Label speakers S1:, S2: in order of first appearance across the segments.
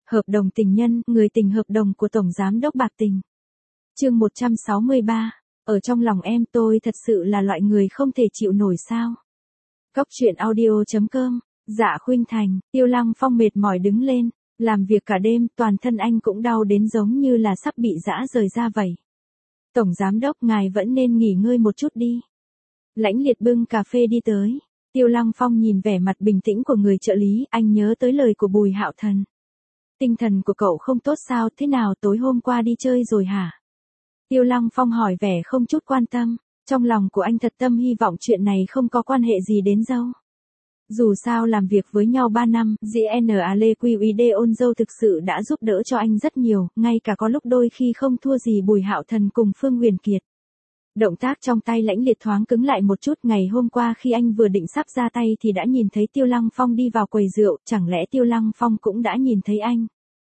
S1: Hợp đồng tình nhân, người tình hợp đồng của Tổng Giám đốc bạc tình. Chương 163, ở trong lòng em tôi thật sự là loại người không thể chịu nổi sao. Cóc truyện audio.com, Dạ Khuynh Thành, Tiêu Lăng Phong mệt mỏi đứng lên, làm việc cả đêm, toàn thân anh cũng đau đến giống như là sắp bị giã rời ra vậy. Tổng Giám đốc ngài vẫn nên nghỉ ngơi một chút đi. Lãnh Liệt bưng cà phê đi tới. Tiêu Lăng Phong nhìn vẻ mặt bình tĩnh của người trợ lý, anh nhớ tới lời của Bùi Hạo Thần. Tinh thần của cậu không tốt sao, thế nào tối hôm qua đi chơi rồi hả? Tiêu Lăng Phong hỏi vẻ không chút quan tâm, trong lòng của anh thật tâm hy vọng chuyện này không có quan hệ gì đến dâu. Dù sao làm việc với nhau 3 năm, GNALQID ôn dâu thực sự đã giúp đỡ cho anh rất nhiều, ngay cả có lúc đôi khi không thua gì Bùi Hạo Thần cùng Phương Huyền Kiệt. Động tác trong tay Lãnh Liệt thoáng cứng lại một chút, ngày hôm qua khi anh vừa định sắp ra tay thì đã nhìn thấy Tiêu Lăng Phong đi vào quầy rượu, chẳng lẽ Tiêu Lăng Phong cũng đã nhìn thấy anh?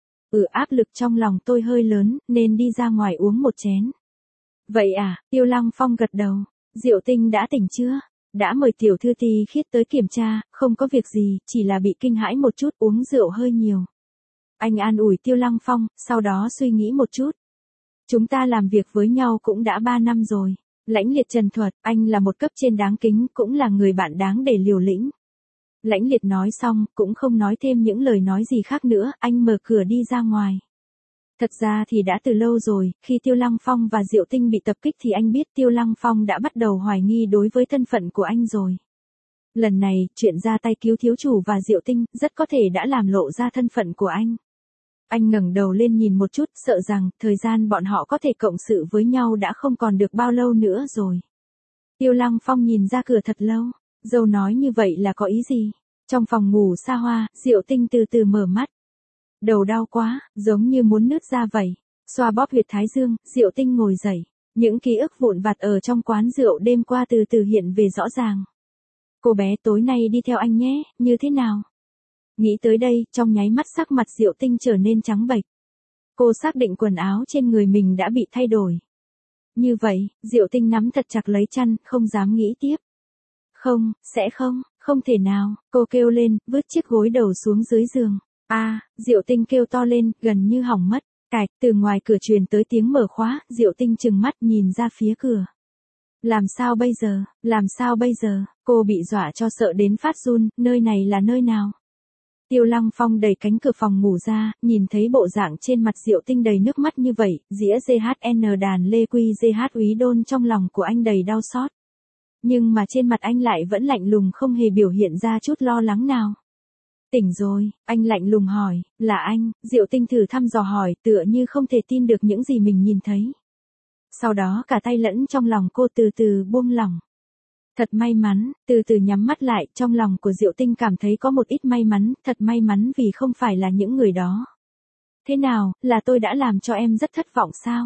S1: Áp lực trong lòng tôi hơi lớn, nên đi ra ngoài uống một chén. Vậy à, Tiêu Lăng Phong gật đầu, Diệu Tinh đã tỉnh chưa? Đã mời tiểu thư Ti Khiết tới kiểm tra, không có việc gì, chỉ là bị kinh hãi một chút, uống rượu hơi nhiều. Anh an ủi Tiêu Lăng Phong, sau đó suy nghĩ một chút. Chúng ta làm việc với nhau cũng đã 3 năm rồi. Lãnh Liệt trần thuật, anh là một cấp trên đáng kính, cũng là người bạn đáng để liều lĩnh. Lãnh Liệt nói xong, cũng không nói thêm những lời nói gì khác nữa, anh mở cửa đi ra ngoài. Thật ra thì đã từ lâu rồi, khi Tiêu Lăng Phong và Diệu Tinh bị tập kích thì anh biết Tiêu Lăng Phong đã bắt đầu hoài nghi đối với thân phận của anh rồi. Lần này, chuyện ra tay cứu thiếu chủ và Diệu Tinh, rất có thể đã làm lộ ra thân phận của anh. Anh ngẩng đầu lên nhìn một chút, sợ rằng, thời gian bọn họ có thể cộng sự với nhau đã không còn được bao lâu nữa rồi. Tiêu Lăng Phong nhìn ra cửa thật lâu, dâu nói như vậy là có ý gì? Trong phòng ngủ xa hoa, Diệu Tinh từ từ mở mắt. Đầu đau quá, giống như muốn nứt ra vậy. Xoa bóp huyệt thái dương, Diệu Tinh ngồi dậy. Những ký ức vụn vặt ở trong quán rượu đêm qua từ từ hiện về rõ ràng. Cô bé tối nay đi theo anh nhé, như thế nào? Nghĩ tới đây, trong nháy mắt sắc mặt Diệu Tinh trở nên trắng bệch. Cô xác định quần áo trên người mình đã bị thay đổi. Như vậy, Diệu Tinh nắm thật chặt lấy chăn, không dám nghĩ tiếp. Không, sẽ không, không thể nào, cô kêu lên, vứt chiếc gối đầu xuống dưới giường. Diệu Tinh kêu to lên, gần như hỏng mất. Cạch, từ ngoài cửa truyền tới tiếng mở khóa, Diệu Tinh trừng mắt nhìn ra phía cửa. Làm sao bây giờ, làm sao bây giờ, cô bị dọa cho sợ đến phát run, nơi này là nơi nào? Tiêu Lăng Phong đẩy cánh cửa phòng ngủ ra, nhìn thấy bộ dạng trên mặt Diệu Tinh đầy nước mắt như vậy, dĩa GHN đàn Lê Quy GH úy đôn trong lòng của anh đầy đau xót. Nhưng mà trên mặt anh lại vẫn lạnh lùng không hề biểu hiện ra chút lo lắng nào. Tỉnh rồi, anh lạnh lùng hỏi, là anh? Diệu Tinh thử thăm dò hỏi, tựa như không thể tin được những gì mình nhìn thấy. Sau đó cả tay lẫn trong lòng cô từ từ buông lỏng. Thật may mắn, từ từ nhắm mắt lại, trong lòng của Diệu Tinh cảm thấy có một ít may mắn, thật may mắn vì không phải là những người đó. Thế nào, là tôi đã làm cho em rất thất vọng sao?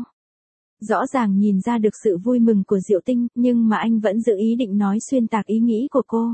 S1: Rõ ràng nhìn ra được sự vui mừng của Diệu Tinh, nhưng mà anh vẫn giữ ý định nói xuyên tạc ý nghĩ của cô.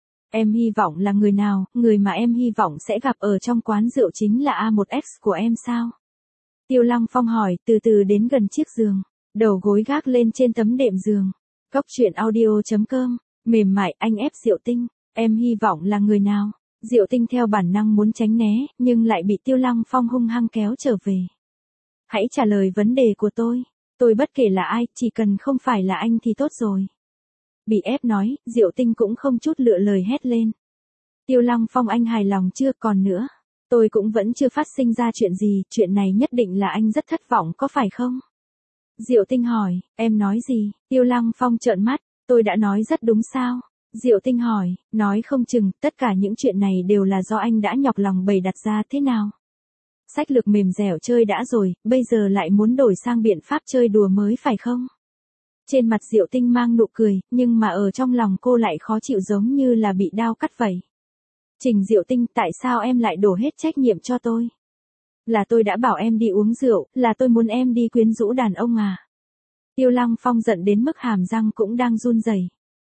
S1: Em hy vọng là người nào, người mà em hy vọng sẽ gặp ở trong quán rượu chính là A1X của em sao? Tiêu Lăng Phong hỏi, từ từ đến gần chiếc giường, đầu gối gác lên trên tấm đệm giường. Cóc truyện audio.com, mềm mại anh ép Diệu Tinh, em hy vọng là người nào? Diệu Tinh theo bản năng muốn tránh né, nhưng lại bị Tiêu Lăng Phong hung hăng kéo trở về. Hãy trả lời vấn đề của tôi bất kể là ai, chỉ cần không phải là anh thì tốt rồi. Bị ép nói, Diệu Tinh cũng không chút lựa lời hét lên. Tiêu Lăng Phong anh hài lòng chưa, còn nữa. Tôi cũng vẫn chưa phát sinh ra chuyện gì, chuyện này nhất định là anh rất thất vọng có phải không? Diệu Tinh hỏi, em nói gì? Tiêu Lăng Phong trợn mắt, tôi đã nói rất đúng sao? Diệu Tinh hỏi, nói không chừng, tất cả những chuyện này đều là do anh đã nhọc lòng bày đặt ra thế nào? Sách lược mềm dẻo chơi đã rồi, bây giờ lại muốn đổi sang biện pháp chơi đùa mới phải không? Trên mặt Diệu Tinh mang nụ cười, nhưng mà ở trong lòng cô lại khó chịu giống như là bị đao cắt vậy. Trình Diệu Tinh, tại sao em lại đổ hết trách nhiệm cho tôi? Là tôi đã bảo em đi uống rượu, là tôi muốn em đi quyến rũ đàn ông à? Tiêu Lăng Phong giận đến mức hàm răng cũng đang run rẩy.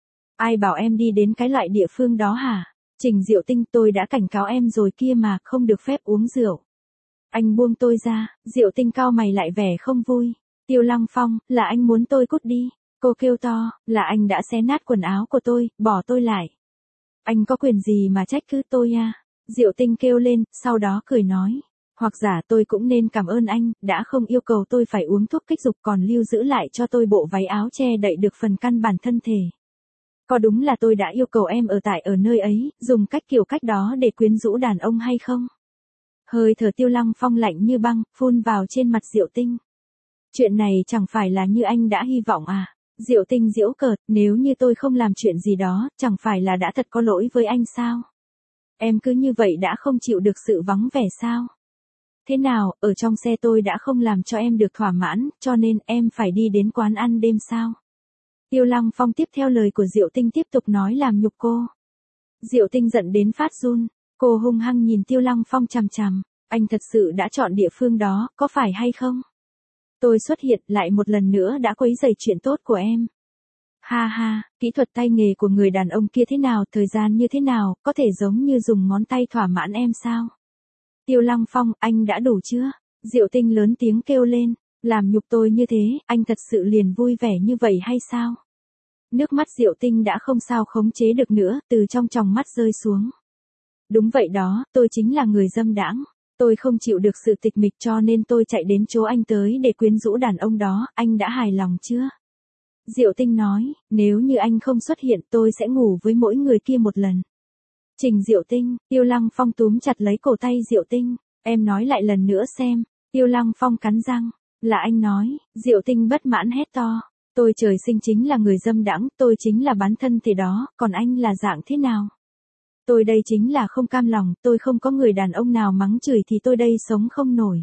S1: Ai bảo em đi đến cái loại địa phương đó hả? Trình Diệu Tinh, tôi đã cảnh cáo em rồi kia mà, không được phép uống rượu. Anh buông tôi ra, Diệu Tinh cau mày lại vẻ không vui. Tiêu Lăng Phong, là anh muốn tôi cút đi. Cô kêu to, là anh đã xé nát quần áo của tôi, bỏ tôi lại. Anh có quyền gì mà trách cứ tôi à? Diệu Tinh kêu lên, sau đó cười nói. Hoặc giả tôi cũng nên cảm ơn anh, đã không yêu cầu tôi phải uống thuốc kích dục còn lưu giữ lại cho tôi bộ váy áo che đậy được phần căn bản thân thể. Có đúng là tôi đã yêu cầu em ở nơi ấy, dùng kiểu cách đó để quyến rũ đàn ông hay không? Hơi thở Tiêu Lăng Phong lạnh như băng, phun vào trên mặt Diệu Tinh. Chuyện này chẳng phải là như anh đã hy vọng à? Diệu Tinh giễu cợt, nếu như tôi không làm chuyện gì đó, chẳng phải là đã thật có lỗi với anh sao? Em cứ như vậy đã không chịu được sự vắng vẻ sao? Thế nào, ở trong xe tôi đã không làm cho em được thỏa mãn, cho nên em phải đi đến quán ăn đêm sao? Tiêu Lăng Phong tiếp theo lời của Diệu Tinh tiếp tục nói làm nhục cô. Diệu Tinh giận đến phát run, cô hung hăng nhìn Tiêu Lăng Phong chằm chằm, anh thật sự đã chọn địa phương đó, có phải hay không? Tôi xuất hiện lại một lần nữa đã quấy rầy chuyện tốt của em. Ha ha, kỹ thuật tay nghề của người đàn ông kia thế nào, thời gian như thế nào, có thể giống như dùng ngón tay thỏa mãn em sao? Tiêu Lăng Phong, anh đã đủ chưa? Diệu Tinh lớn tiếng kêu lên, làm nhục tôi như thế, anh thật sự liền vui vẻ như vậy hay sao? Nước mắt Diệu Tinh đã không sao khống chế được nữa, từ trong tròng mắt rơi xuống. Đúng vậy đó, tôi chính là người dâm đãng. Tôi không chịu được sự tịch mịch cho nên tôi chạy đến chỗ anh tới để quyến rũ đàn ông đó, anh đã hài lòng chưa? Diệu Tinh nói, nếu như anh không xuất hiện tôi sẽ ngủ với mỗi người kia một lần. Trình Diệu Tinh, Tiêu Lăng Phong túm chặt lấy cổ tay Diệu Tinh, em nói lại lần nữa xem. Tiêu Lăng Phong cắn răng, là anh nói. Diệu Tinh bất mãn hét to, tôi trời sinh chính là người dâm đãng, tôi chính là bán thân thể đó, còn anh là dạng thế nào? Tôi đây chính là không cam lòng, tôi không có người đàn ông nào mắng chửi thì tôi đây sống không nổi.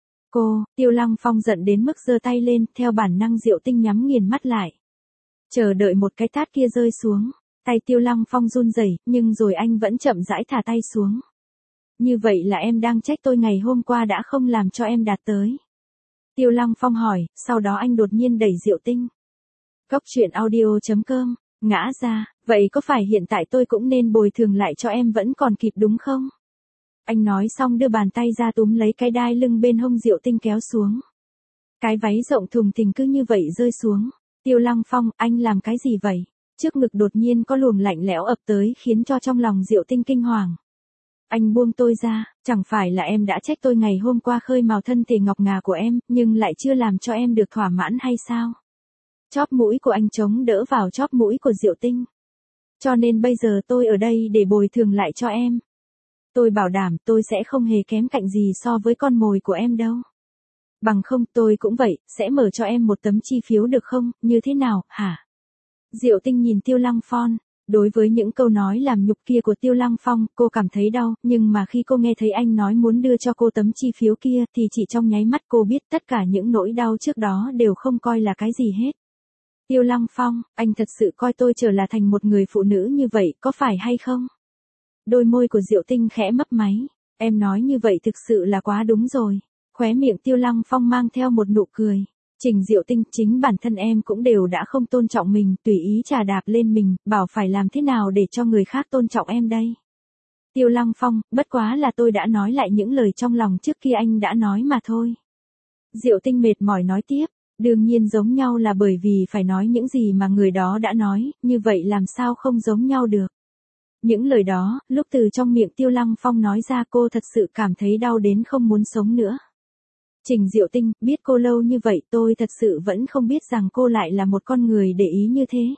S1: Cô, Tiêu Lăng Phong giận đến mức giơ tay lên, theo bản năng Diệu Tinh nhắm nghiền mắt lại. Chờ đợi một cái tát kia rơi xuống, tay Tiêu Lăng Phong run rẩy, nhưng rồi anh vẫn chậm rãi thả tay xuống. Như vậy là em đang trách tôi ngày hôm qua đã không làm cho em đạt tới. Tiêu Lăng Phong hỏi, sau đó anh đột nhiên đẩy Diệu Tinh. Góc truyện audio.com, ngã ra, vậy có phải hiện tại tôi cũng nên bồi thường lại cho em vẫn còn kịp đúng không? Anh nói xong đưa bàn tay ra túm lấy cái đai lưng bên hông Diệu Tinh kéo xuống. Cái váy rộng thùng thình cứ như vậy rơi xuống. Tiêu Lăng Phong, anh làm cái gì vậy? Trước ngực đột nhiên có luồng lạnh lẽo ập tới khiến cho trong lòng Diệu Tinh kinh hoàng. Anh buông tôi ra, chẳng phải là em đã trách tôi ngày hôm qua khơi mào thân thể ngọc ngà của em, nhưng lại chưa làm cho em được thỏa mãn hay sao? Chóp mũi của anh chống đỡ vào chóp mũi của Diệu Tinh. Cho nên bây giờ tôi ở đây để bồi thường lại cho em. Tôi bảo đảm tôi sẽ không hề kém cạnh gì so với con mồi của em đâu. Bằng không tôi cũng vậy, sẽ mở cho em một tấm chi phiếu được không, như thế nào, hả? Diệu Tinh nhìn Tiêu Lăng Phong, đối với những câu nói làm nhục kia của Tiêu Lăng Phong, cô cảm thấy đau, nhưng mà khi cô nghe thấy anh nói muốn đưa cho cô tấm chi phiếu kia thì chỉ trong nháy mắt cô biết tất cả những nỗi đau trước đó đều không coi là cái gì hết. Tiêu Lăng Phong, anh thật sự coi tôi trở là thành một người phụ nữ như vậy, có phải hay không? Đôi môi của Diệu Tinh khẽ mấp máy, em nói như vậy thực sự là quá đúng rồi. Khóe miệng Tiêu Lăng Phong mang theo một nụ cười. Trình Diệu Tinh, chính bản thân em cũng đều đã không tôn trọng mình, tùy ý chà đạp lên mình, bảo phải làm thế nào để cho người khác tôn trọng em đây. Tiêu Lăng Phong, bất quá là tôi đã nói lại những lời trong lòng trước kia anh đã nói mà thôi. Diệu Tinh mệt mỏi nói tiếp, đương nhiên giống nhau là bởi vì phải nói những gì mà người đó đã nói, như vậy làm sao không giống nhau được. Những lời đó, lúc từ trong miệng Tiêu Lăng Phong nói ra cô thật sự cảm thấy đau đến không muốn sống nữa. Trình Diệu Tinh, biết cô lâu như vậy tôi thật sự vẫn không biết rằng cô lại là một con người để ý như thế.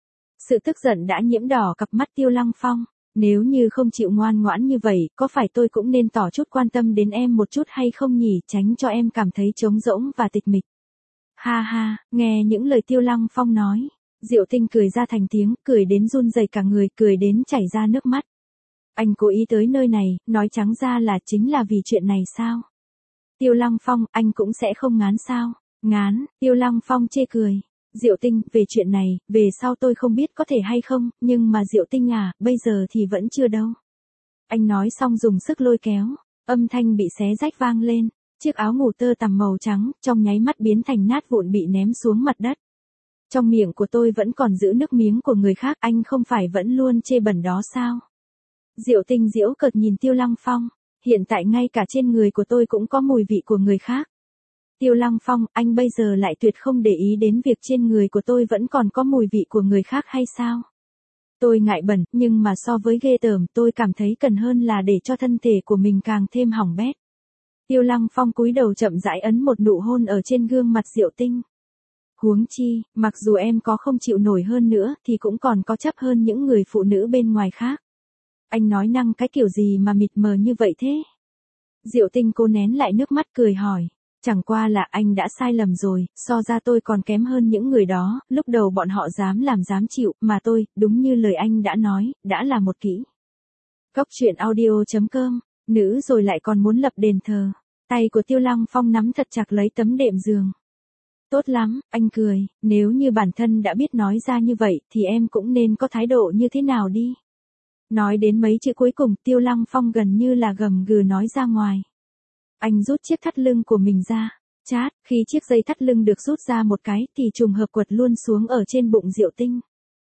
S1: Sự tức giận đã nhiễm đỏ cặp mắt Tiêu Lăng Phong, nếu như không chịu ngoan ngoãn như vậy, có phải tôi cũng nên tỏ chút quan tâm đến em một chút hay không nhỉ, tránh cho em cảm thấy trống rỗng và tịch mịch. Ha ha, nghe những lời Tiêu Lăng Phong nói, Diệu Tinh cười ra thành tiếng, cười đến run rẩy cả người, cười đến chảy ra nước mắt. Anh cố ý tới nơi này, nói trắng ra là chính là vì chuyện này sao? Tiêu Lăng Phong, anh cũng sẽ không ngán sao? Ngán, Tiêu Lăng Phong chê cười. Diệu Tinh, về chuyện này, về sau tôi không biết có thể hay không, nhưng mà Diệu Tinh à, bây giờ thì vẫn chưa đâu. Anh nói xong dùng sức lôi kéo, âm thanh bị xé rách vang lên, chiếc áo ngủ tơ tằm màu trắng, trong nháy mắt biến thành nát vụn bị ném xuống mặt đất. Trong miệng của tôi vẫn còn giữ nước miếng của người khác, anh không phải vẫn luôn chê bẩn đó sao? Diệu Tinh giễu cợt nhìn Tiêu Lăng Phong, hiện tại ngay cả trên người của tôi cũng có mùi vị của người khác. Tiêu Lăng Phong, anh bây giờ lại tuyệt không để ý đến việc trên người của tôi vẫn còn có mùi vị của người khác hay sao? Tôi ngại bẩn, nhưng mà so với ghê tởm tôi cảm thấy cần hơn là để cho thân thể của mình càng thêm hỏng bét. Tiêu Lăng Phong cúi đầu chậm rãi ấn một nụ hôn ở trên gương mặt Diệu Tinh. Huống chi, mặc dù em có không chịu nổi hơn nữa thì cũng còn có chấp hơn những người phụ nữ bên ngoài khác. Anh nói năng cái kiểu gì mà mịt mờ như vậy thế? Diệu Tinh cố nén lại nước mắt cười hỏi. Chẳng qua là anh đã sai lầm rồi, so ra tôi còn kém hơn những người đó, lúc đầu bọn họ dám làm dám chịu, mà tôi, đúng như lời anh đã nói, đã là một kỹ. Góc truyện audio.com, nữ rồi lại còn muốn lập đền thờ. Tay của Tiêu Lăng Phong nắm thật chặt lấy tấm đệm giường. Tốt lắm, anh cười, nếu như bản thân đã biết nói ra như vậy thì em cũng nên có thái độ như thế nào đi. Nói đến mấy chữ cuối cùng Tiêu Lăng Phong gần như là gầm gừ nói ra ngoài. Anh rút chiếc thắt lưng của mình ra. Chát, khi chiếc dây thắt lưng được rút ra một cái thì trùng hợp quật luôn xuống ở trên bụng Diệu Tinh.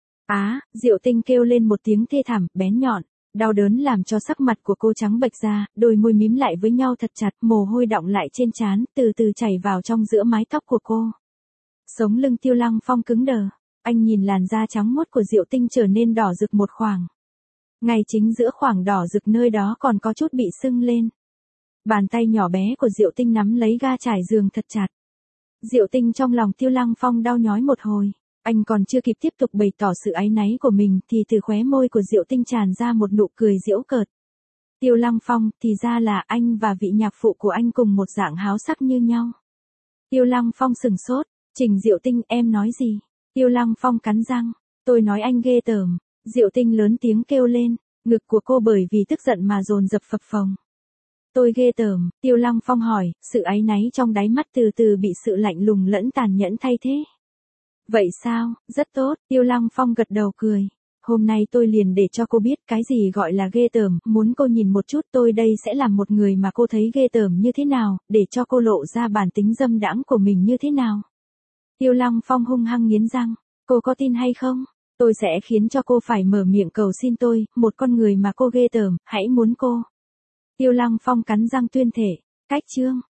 S1: Diệu Tinh kêu lên một tiếng thê thảm, bén nhọn. Đau đớn làm cho sắc mặt của cô trắng bệch ra, đôi môi mím lại với nhau thật chặt, mồ hôi đọng lại trên trán, từ từ chảy vào trong giữa mái tóc của cô. Sống lưng Tiêu Lăng Phong cứng đờ, anh nhìn làn da trắng muốt của Diệu Tinh trở nên đỏ rực một khoảng. Ngay chính giữa khoảng đỏ rực nơi đó còn có chút bị sưng lên. Bàn tay nhỏ bé của Diệu Tinh nắm lấy ga trải giường thật chặt. Diệu Tinh trong lòng Tiêu Lăng Phong đau nhói một hồi. Anh còn chưa kịp tiếp tục bày tỏ sự áy náy của mình thì từ khóe môi của Diệu Tinh tràn ra một nụ cười giễu cợt. Tiêu Lăng Phong, thì ra là anh và vị nhạc phụ của anh cùng một dạng háo sắc như nhau. Tiêu Lăng Phong sừng sốt, Trình Diệu Tinh em nói gì? Tiêu Lăng Phong cắn răng, tôi nói anh ghê tởm. Diệu Tinh lớn tiếng kêu lên, ngực của cô bởi vì tức giận mà dồn dập phập phồng. Tôi ghê tởm, Tiêu Lăng Phong hỏi, sự áy náy trong đáy mắt từ từ bị sự lạnh lùng lẫn tàn nhẫn thay thế. Vậy sao, rất tốt, Tiêu Lăng Phong gật đầu cười. Hôm nay tôi liền để cho cô biết cái gì gọi là ghê tởm, muốn cô nhìn một chút tôi đây sẽ làm một người mà cô thấy ghê tởm như thế nào, để cho cô lộ ra bản tính dâm đãng của mình như thế nào. Tiêu Lăng Phong hung hăng nghiến răng, cô có tin hay không? Tôi sẽ khiến cho cô phải mở miệng cầu xin tôi, một con người mà cô ghê tởm, hãy muốn cô. Tiêu Lăng Phong cắn răng tuyên thể, cách chương.